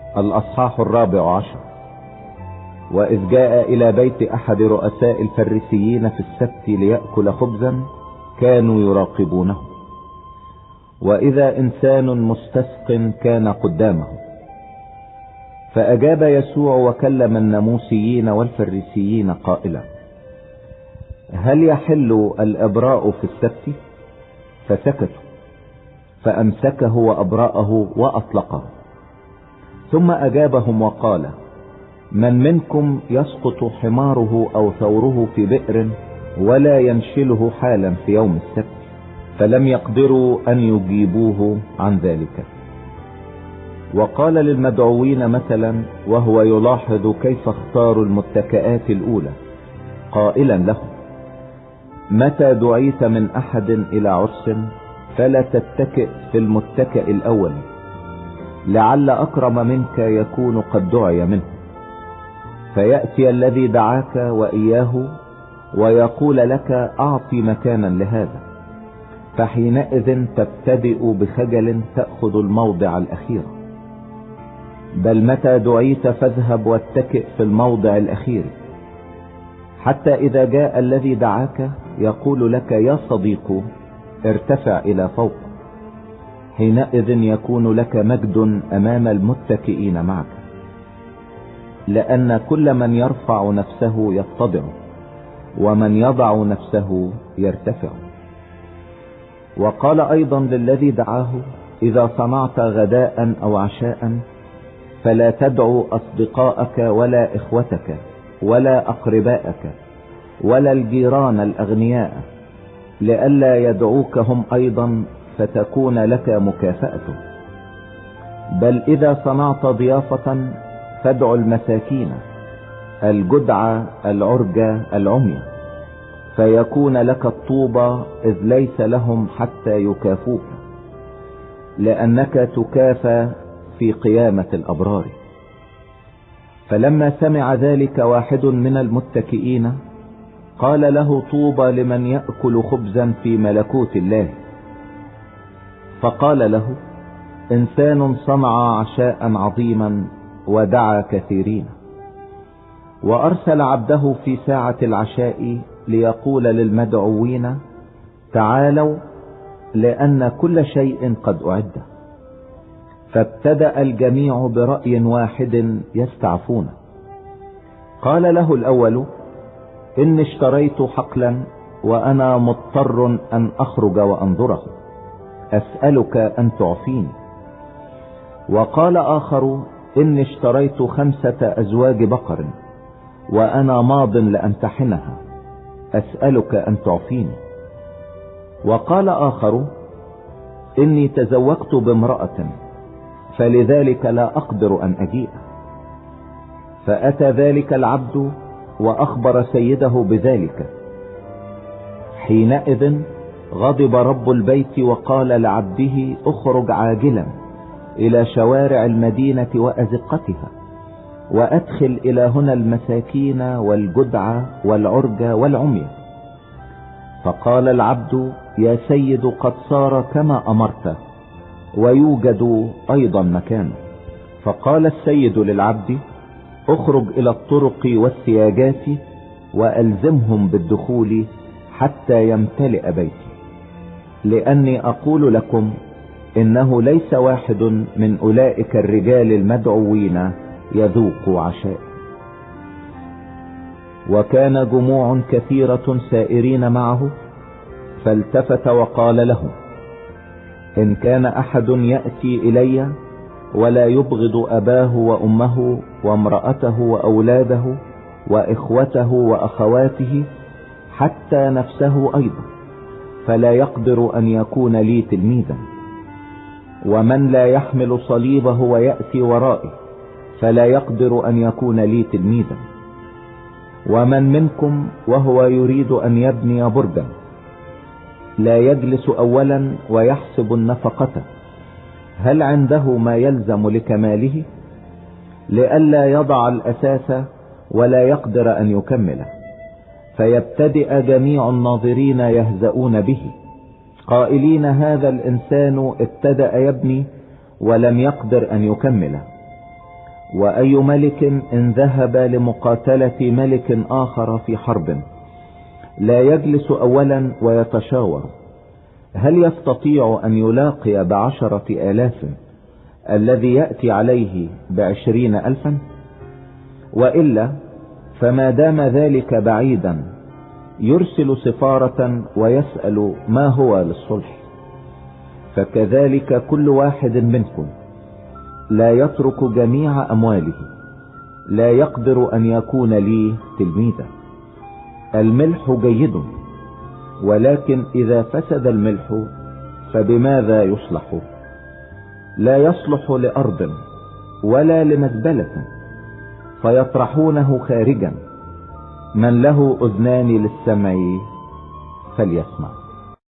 الأصحاح 14. وإذ جاء إلى بيت أحد رؤساء الفريسيين في السبت ليأكل خبزا كانوا يراقبونه، وإذا إنسان مستسق كان قدامه، فأجاب يسوع وكلم الناموسيين والفريسيين قائلا: هل يحل الإبراء في السبت؟ فسكتوا، فأمسكه وأبرأه وأطلقه. ثم أجابهم وقال: من منكم يسقط حماره أو ثوره في بئر ولا ينشله حالا في يوم السبت؟ فلم يقدروا أن يجيبوه عن ذلك. وقال للمدعوين مثلا وهو يلاحظ كيف اختاروا المتكئات الأولى قائلا لهم: متى دعيت من أحد إلى عرس فلا تتكئ في المتكئ الأول، لعل أكرم منك يكون قد دعي منه، فيأتي الذي دعاك وإياه ويقول لك: أعطي مكانا لهذا، فحينئذ تبتدئ بخجل تأخذ الموضع الأخير. بل متى دعيت فاذهب واتكئ في الموضع الأخير، حتى إذا جاء الذي دعاك يقول لك: يا صديق ارتفع إلى فوق، حينئذ يكون لك مجد أمام المتكئين معك، لأن كل من يرفع نفسه يتضع، ومن يضع نفسه يرتفع. وقال أيضا للذي دعاه: إذا صنعت غداء أو عشاء فلا تدعو أصدقائك ولا إخوتك ولا أقربائك ولا الجيران الأغنياء، لئلا يدعوك هم أيضا فتكون لك مكافأته. بل إذا صنعت ضيافة فادعو المساكين الجدع العرجة العمي، فيكون لك الطوبى، إذ ليس لهم حتى يكافوك، لأنك تكافى في قيامة الأبرار. فلما سمع ذلك واحد من المتكئين قال له: طوبى لمن يأكل خبزا في ملكوت الله. فقال له: إنسان صنع عشاء عظيما ودعا كثيرين، وأرسل عبده في ساعة العشاء ليقول للمدعوين: تعالوا، لأن كل شيء قد أعد. فابتدأ الجميع برأي واحد يستعفون. قال له الأول: إني اشتريت حقلا وأنا مضطر أن أخرج وأنظره، أسألك أن تعفيني. وقال آخر: إني اشتريت 5 أزواج بقر وأنا ماض لأمتحنها، أسألك أن تعفيني. وقال آخر: إني تزوجت بامرأة فلذلك لا أقدر أن أجيء. فأتى ذلك العبد وأخبر سيده بذلك. حينئذ غضب رب البيت وقال لعبده: اخرج عاجلا إلى شوارع المدينة وأزقتها، وأدخل إلى هنا المساكين والجدع والعرج والعمي. فقال العبد: يا سيد، قد صار كما أمرت، ويوجد أيضا مكان. فقال السيد للعبد: اخرج إلى الطرق والسياجات وألزمهم بالدخول حتى يمتلئ بيتي، لأني أقول لكم إنه ليس واحد من أولئك الرجال المدعوين يذوق عشاء. وكان جموع كثيرة سائرين معه، فالتفت وقال لهم: إن كان أحد يأتي إلي ولا يبغض أباه وأمه وامرأته وأولاده وإخوته وأخواته حتى نفسه أيضا، فلا يقدر أن يكون لي تلميذا. ومن لا يحمل صليبه ويأتي ورائي فلا يقدر أن يكون لي تلميذا. ومن منكم وهو يريد أن يبني برجا لا يجلس أولا ويحسب النفقة هل عنده ما يلزم لكماله، لئلا يضع الأساس ولا يقدر أن يكمله، فيبتدئ جميع الناظرين يهزؤون به قائلين: هذا الإنسان ابتدأ يبني ولم يقدر أن يكمله. وأي ملك إن ذهب لمقاتلة ملك آخر في حرب لا يجلس أولا ويتشاور هل يستطيع أن يلاقي ب10,000 الذي يأتي عليه ب20,000؟ وإلا فما دام ذلك بعيدا يرسل سفارة ويسأل ما هو للصلح. فكذلك كل واحد منكم لا يترك جميع أمواله، لا يقدر أن يكون لي تلميذا. الملح جيد، ولكن إذا فسد الملح فبماذا يصلح؟ لا يصلح لأرض ولا لمزبلة، فيطرحونه خارجا. من له أذنان للسمع فليسمع.